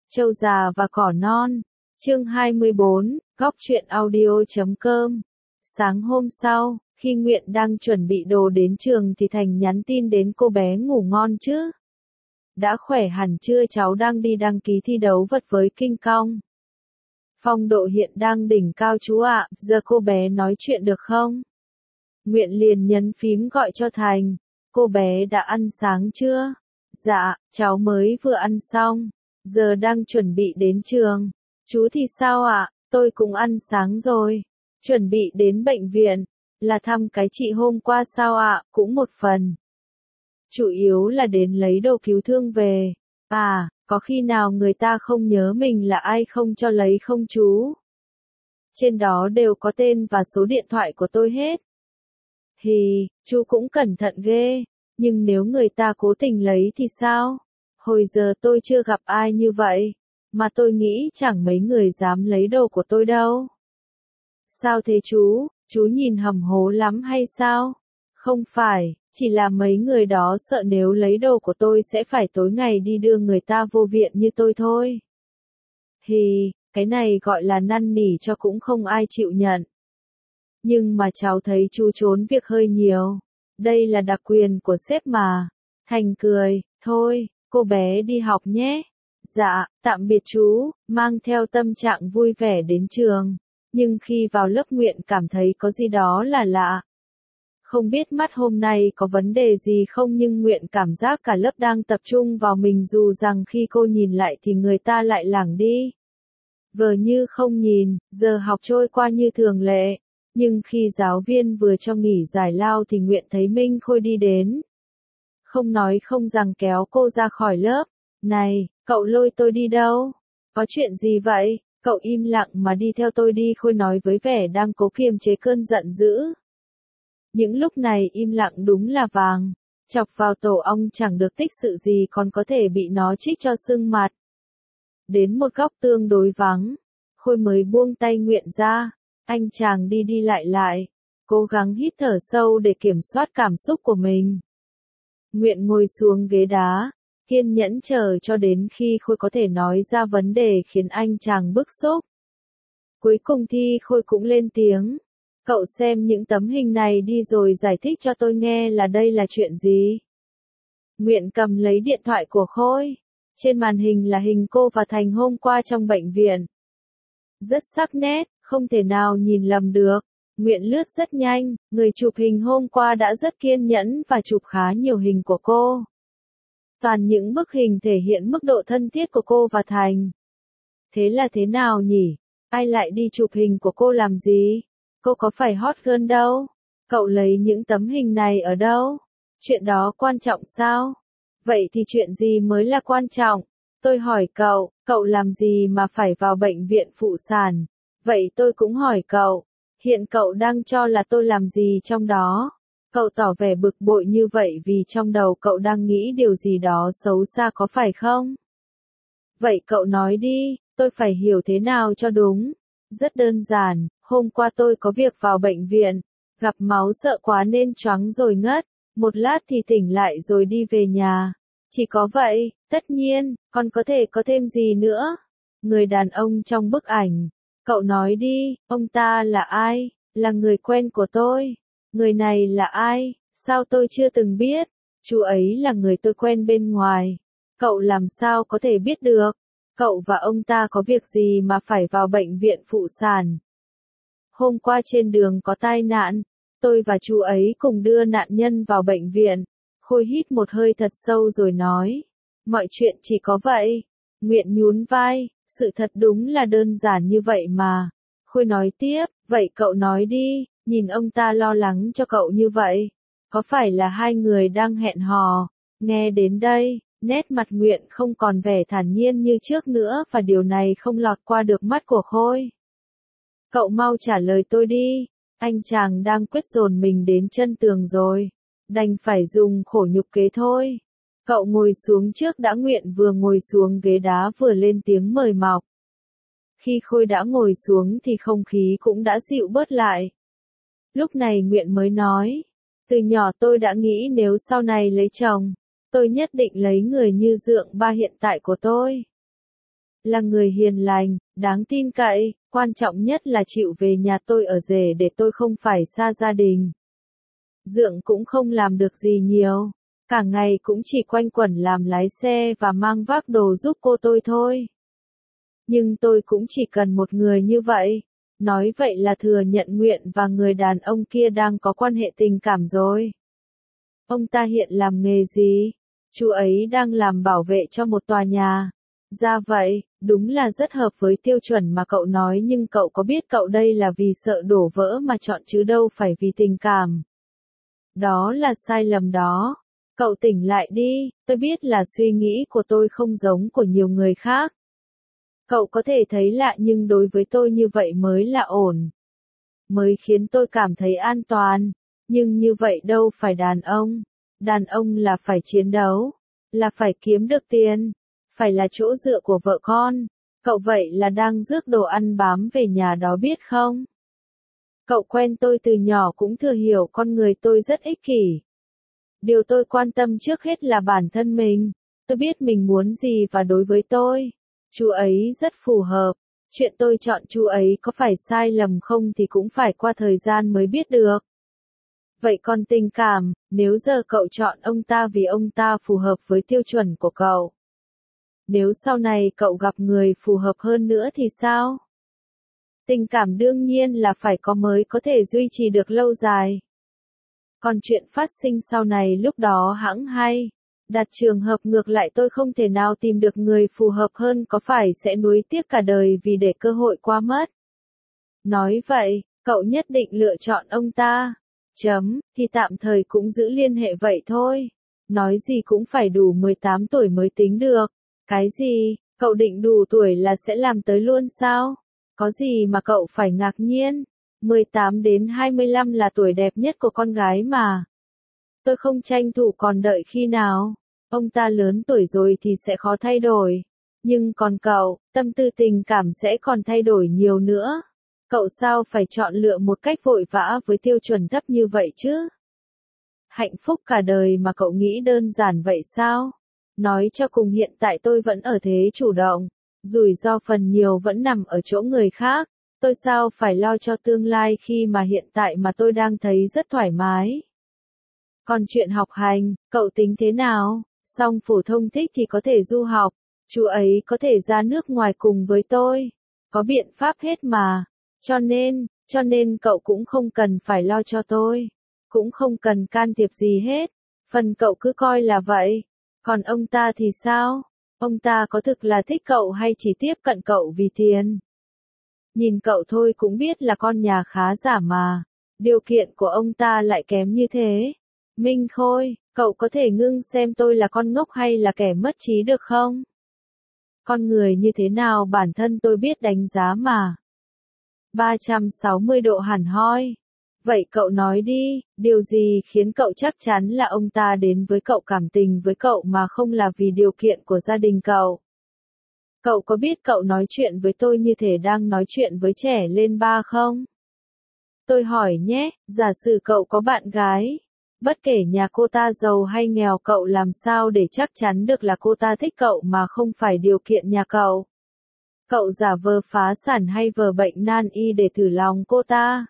Trâu già và cỏ non. Chương 24, góc truyện audio.com. Sáng hôm sau, khi Nguyện đang chuẩn bị đồ đến trường thì Thành nhắn tin đến cô bé ngủ ngon chứ. Đã khỏe hẳn chưa, cháu đang đi đăng ký thi đấu vật với King Kong. Phong độ hiện đang đỉnh cao chú ạ, giờ cô bé nói chuyện được không? Nguyện liền nhấn phím gọi cho Thành. Cô bé đã ăn sáng chưa? Dạ, cháu mới vừa ăn xong. Giờ đang chuẩn bị đến trường. Chú thì sao ạ? Tôi cũng ăn sáng rồi. Chuẩn bị đến bệnh viện. Là thăm cái chị hôm qua sao ạ? Cũng một phần. Chủ yếu là đến lấy đồ cứu thương về. À, có khi nào người ta không nhớ mình là ai không cho lấy không chú? Trên đó đều có tên và số điện thoại của tôi hết. Thì, chú cũng cẩn thận ghê. Nhưng nếu người ta cố tình lấy thì sao? Hồi giờ tôi chưa gặp ai như vậy. Mà tôi nghĩ chẳng mấy người dám lấy đồ của tôi đâu. Sao thế chú nhìn hầm hố lắm hay sao? Không phải, chỉ là mấy người đó sợ nếu lấy đồ của tôi sẽ phải tối ngày đi đưa người ta vô viện như tôi thôi. Thì, cái này gọi là năn nỉ cho cũng không ai chịu nhận. Nhưng mà cháu thấy chú trốn việc hơi nhiều. Đây là đặc quyền của sếp mà. Thành cười, thôi, cô bé đi học nhé. Dạ, tạm biệt chú, mang theo tâm trạng vui vẻ đến trường. Nhưng khi vào lớp Nguyện cảm thấy có gì đó là lạ. Không biết mắt hôm nay có vấn đề gì không, nhưng Nguyện cảm giác cả lớp đang tập trung vào mình, dù rằng khi cô nhìn lại thì người ta lại lảng đi. Vờ như không nhìn, giờ học trôi qua như thường lệ. Nhưng khi giáo viên vừa cho nghỉ giải lao thì Nguyện thấy Minh Khôi đi đến. Không nói không rằng kéo cô ra khỏi lớp. Này, cậu lôi tôi đi đâu? Có chuyện gì vậy? Cậu im lặng mà đi theo tôi đi, Khôi nói với vẻ đang cố kiềm chế cơn giận dữ. Những lúc này im lặng đúng là vàng. Chọc vào tổ ong chẳng được tích sự gì, còn có thể bị nó trích cho sưng mặt. Đến một góc tương đối vắng, Khôi mới buông tay Nguyện ra. Anh chàng đi đi lại lại, cố gắng hít thở sâu để kiểm soát cảm xúc của mình. Nguyện ngồi xuống ghế đá, kiên nhẫn chờ cho đến khi Khôi có thể nói ra vấn đề khiến anh chàng bức xúc. Cuối cùng thì Khôi cũng lên tiếng. Cậu xem những tấm hình này đi rồi giải thích cho tôi nghe là đây là chuyện gì. Nguyện cầm lấy điện thoại của Khôi. Trên màn hình là hình cô và Thành hôm qua trong bệnh viện. Rất sắc nét, không thể nào nhìn lầm được. Nguyện lướt rất nhanh, người chụp hình hôm qua đã rất kiên nhẫn và chụp khá nhiều hình của cô. Toàn những bức hình thể hiện mức độ thân thiết của cô và Thành. Thế là thế nào nhỉ? Ai lại đi chụp hình của cô làm gì? Cô có phải hot girl đâu? Cậu lấy những tấm hình này ở đâu? Chuyện đó quan trọng sao? Vậy thì chuyện gì mới là quan trọng? Tôi hỏi cậu làm gì mà phải vào bệnh viện phụ sản? Vậy tôi cũng hỏi cậu, hiện cậu đang cho là tôi làm gì trong đó? Cậu tỏ vẻ bực bội như vậy vì trong đầu cậu đang nghĩ điều gì đó xấu xa có phải không? Vậy cậu nói đi, tôi phải hiểu thế nào cho đúng? Rất đơn giản, hôm qua tôi có việc vào bệnh viện, gặp máu sợ quá nên choáng rồi ngất, một lát thì tỉnh lại rồi đi về nhà. Chỉ có vậy, tất nhiên, còn có thể có thêm gì nữa? Người đàn ông trong bức ảnh. Cậu nói đi, ông ta là ai? Là người quen của tôi. Người này là ai? Sao tôi chưa từng biết? Chú ấy là người tôi quen bên ngoài. Cậu làm sao có thể biết được? Cậu và ông ta có việc gì mà phải vào bệnh viện phụ sản? Hôm qua trên đường có tai nạn. Tôi và chú ấy cùng đưa nạn nhân vào bệnh viện. Khôi hít một hơi thật sâu rồi nói. Mọi chuyện chỉ có vậy. Nguyện nhún vai. Sự thật đúng là đơn giản như vậy mà. Khôi nói tiếp, vậy cậu nói đi, nhìn ông ta lo lắng cho cậu như vậy. Có phải là hai người đang hẹn hò? Nghe đến đây, nét mặt Nguyện không còn vẻ thản nhiên như trước nữa và điều này không lọt qua được mắt của Khôi. Cậu mau trả lời tôi đi, anh chàng đang quyết dồn mình đến chân tường rồi. Đành phải dùng khổ nhục kế thôi. Cậu ngồi xuống trước đã. Nguyện vừa ngồi xuống ghế đá vừa lên tiếng mời mọc. Khi Khôi đã ngồi xuống thì không khí cũng đã dịu bớt lại. Lúc này Nguyện mới nói. Từ nhỏ tôi đã nghĩ nếu sau này lấy chồng, tôi nhất định lấy người như Dượng Ba hiện tại của tôi. là người hiền lành, đáng tin cậy, quan trọng nhất là chịu về nhà tôi ở rể để tôi không phải xa gia đình. Dượng cũng không làm được gì nhiều, cả ngày cũng chỉ quanh quẩn làm lái xe và mang vác đồ giúp cô tôi thôi. Nhưng tôi cũng chỉ cần một người như vậy. Nói vậy là thừa nhận Nguyện và người đàn ông kia đang có quan hệ tình cảm rồi. Ông ta hiện làm nghề gì? Chú ấy đang làm bảo vệ cho một tòa nhà. Ra vậy, đúng là rất hợp với tiêu chuẩn mà cậu nói, nhưng cậu có biết cậu đây là vì sợ đổ vỡ mà chọn chứ đâu phải vì tình cảm. Đó là sai lầm đó. Cậu tỉnh lại đi, tôi biết là suy nghĩ của tôi không giống của nhiều người khác. Cậu có thể thấy lạ nhưng đối với tôi như vậy mới là ổn. Mới khiến tôi cảm thấy an toàn. Nhưng như vậy đâu phải đàn ông. Đàn ông là phải chiến đấu. Là phải kiếm được tiền. Phải là chỗ dựa của vợ con. Cậu vậy là đang rước đồ ăn bám về nhà đó biết không? Cậu quen tôi từ nhỏ cũng thừa hiểu con người tôi rất ích kỷ. Điều tôi quan tâm trước hết là bản thân mình. Tôi biết mình muốn gì và đối với tôi, chú ấy rất phù hợp. Chuyện tôi chọn chú ấy có phải sai lầm không thì cũng phải qua thời gian mới biết được. Vậy còn tình cảm, nếu giờ cậu chọn ông ta vì ông ta phù hợp với tiêu chuẩn của cậu. Nếu sau này cậu gặp người phù hợp hơn nữa thì sao? Tình cảm đương nhiên là phải có mới có thể duy trì được lâu dài. Còn chuyện phát sinh sau này lúc đó hẵng hay. Đặt trường hợp ngược lại tôi không thể nào tìm được người phù hợp hơn có phải sẽ nuối tiếc cả đời vì để cơ hội qua mất. Nói vậy, cậu nhất định lựa chọn ông ta. Thì tạm thời cũng giữ liên hệ vậy thôi. Nói gì cũng phải đủ 18 tuổi mới tính được. Cái gì, cậu định đủ tuổi là sẽ làm tới luôn sao? Có gì mà cậu phải ngạc nhiên? 18 đến 25 là tuổi đẹp nhất của con gái mà. Tôi không tranh thủ còn đợi khi nào. Ông ta lớn tuổi rồi thì sẽ khó thay đổi. Nhưng còn cậu, tâm tư tình cảm sẽ còn thay đổi nhiều nữa. Cậu sao phải chọn lựa một cách vội vã với tiêu chuẩn thấp như vậy chứ? Hạnh phúc cả đời mà cậu nghĩ đơn giản vậy sao? Nói cho cùng hiện tại tôi vẫn ở thế chủ động. Rủi ro phần nhiều vẫn nằm ở chỗ người khác. Tôi sao phải lo cho tương lai khi mà hiện tại mà tôi đang thấy rất thoải mái. Còn chuyện học hành, cậu tính thế nào? Xong phổ thông thích thì có thể du học. Chú ấy có thể ra nước ngoài cùng với tôi. Có biện pháp hết mà. Cho nên cậu cũng không cần phải lo cho tôi. Cũng không cần can thiệp gì hết. Phần cậu cứ coi là vậy. Còn ông ta thì sao? Ông ta có thực là thích cậu hay chỉ tiếp cận cậu vì tiền? Nhìn cậu thôi cũng biết là con nhà khá giả mà. Điều kiện của ông ta lại kém như thế. Minh Khôi, cậu có thể ngưng xem tôi là con ngốc hay là kẻ mất trí được không? Con người như thế nào bản thân tôi biết đánh giá mà. 360 độ hẳn hoi. Vậy cậu nói đi, điều gì khiến cậu chắc chắn là ông ta đến với cậu cảm tình với cậu mà không là vì điều kiện của gia đình cậu? Cậu có biết cậu nói chuyện với tôi như thể đang nói chuyện với trẻ lên ba không? Tôi hỏi nhé, giả sử cậu có bạn gái. Bất kể nhà cô ta giàu hay nghèo cậu làm sao để chắc chắn được là cô ta thích cậu mà không phải điều kiện nhà cậu? Cậu giả vờ phá sản hay vờ bệnh nan y để thử lòng cô ta?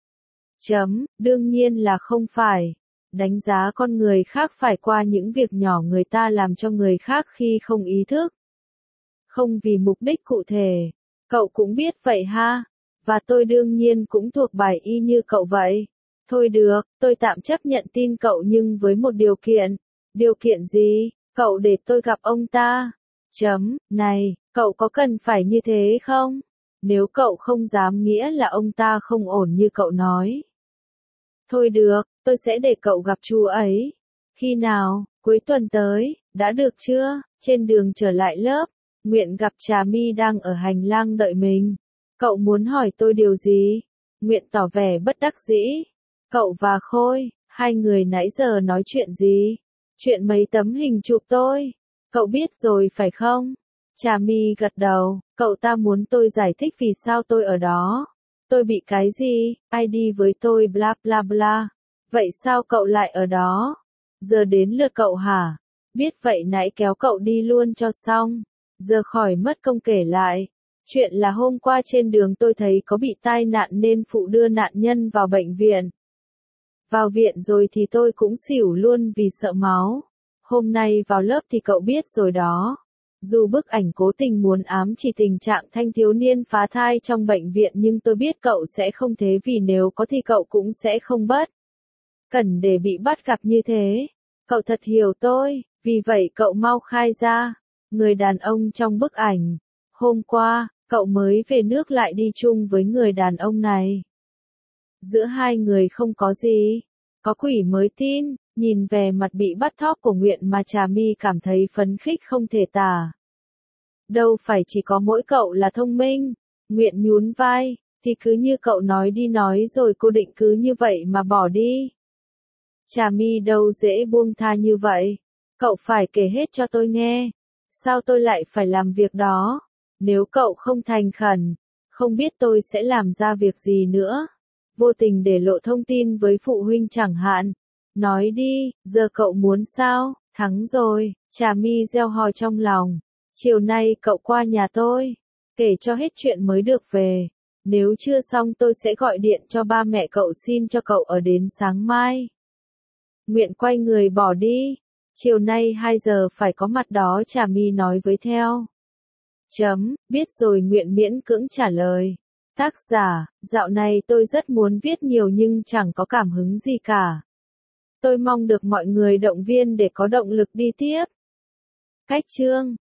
Đương nhiên là không phải. Đánh giá con người khác phải qua những việc nhỏ người ta làm cho người khác khi không ý thức. Không vì mục đích cụ thể. Cậu cũng biết vậy ha? Và tôi đương nhiên cũng thuộc bài y như cậu vậy. Thôi được, tôi tạm chấp nhận tin cậu nhưng với một điều kiện. Điều kiện gì? Cậu để tôi gặp ông ta. Này, cậu có cần phải như thế không? Nếu cậu không dám nghĩa là ông ta không ổn như cậu nói. Thôi được, tôi sẽ để cậu gặp chú ấy. Khi nào? Cuối tuần tới, đã được chưa? Trên đường trở lại lớp, Nguyện gặp Trà My đang ở hành lang đợi mình. Cậu muốn hỏi tôi điều gì? Nguyện tỏ vẻ bất đắc dĩ. Cậu và Khôi, hai người nãy giờ nói chuyện gì? Chuyện mấy tấm hình chụp tôi. Cậu biết rồi phải không? Trà My gật đầu, cậu ta muốn tôi giải thích vì sao tôi ở đó. Tôi bị cái gì? Ai đi với tôi bla bla bla. Vậy sao cậu lại ở đó? Giờ đến lượt cậu hả? Biết vậy nãy kéo cậu đi luôn cho xong. giờ khỏi mất công kể lại. Chuyện là hôm qua trên đường tôi thấy có bị tai nạn nên phụ đưa nạn nhân vào bệnh viện. Vào viện rồi thì tôi cũng xỉu luôn vì sợ máu. Hôm nay vào lớp thì cậu biết rồi đó. Dù bức ảnh cố tình muốn ám chỉ tình trạng thanh thiếu niên phá thai trong bệnh viện nhưng tôi biết cậu sẽ không thế vì nếu có thì cậu cũng sẽ không bất cần để bị bắt gặp như thế. Cậu thật hiểu tôi, vì vậy cậu mau khai ra. Người đàn ông trong bức ảnh. Hôm qua, cậu mới về nước lại đi chung với người đàn ông này. Giữa hai người không có gì. Có quỷ mới tin, nhìn vẻ mặt bị bắt thóp của Nguyện mà Trà My cảm thấy phấn khích không thể tả. Đâu phải chỉ có mỗi cậu là thông minh. Nguyện nhún vai, thì cứ như cậu nói đi nói rồi cô định cứ như vậy mà bỏ đi. Trà My đâu dễ buông tha như vậy. Cậu phải kể hết cho tôi nghe. Sao tôi lại phải làm việc đó? Nếu cậu không thành khẩn, không biết tôi sẽ làm ra việc gì nữa. Vô tình để lộ thông tin với phụ huynh chẳng hạn. Nói đi, giờ cậu muốn sao? Thắng rồi, Trà My reo hò trong lòng. Chiều nay cậu qua nhà tôi, kể cho hết chuyện mới được về. Nếu chưa xong tôi sẽ gọi điện cho ba mẹ cậu xin cho cậu ở đến sáng mai. Nguyện quay người bỏ đi. Chiều nay 2 giờ phải có mặt đó, Trà My nói với theo. Biết rồi, Nguyện miễn cưỡng trả lời. Tác giả, dạo này tôi rất muốn viết nhiều nhưng chẳng có cảm hứng gì cả. Tôi mong được mọi người động viên để có động lực đi tiếp. Cách chương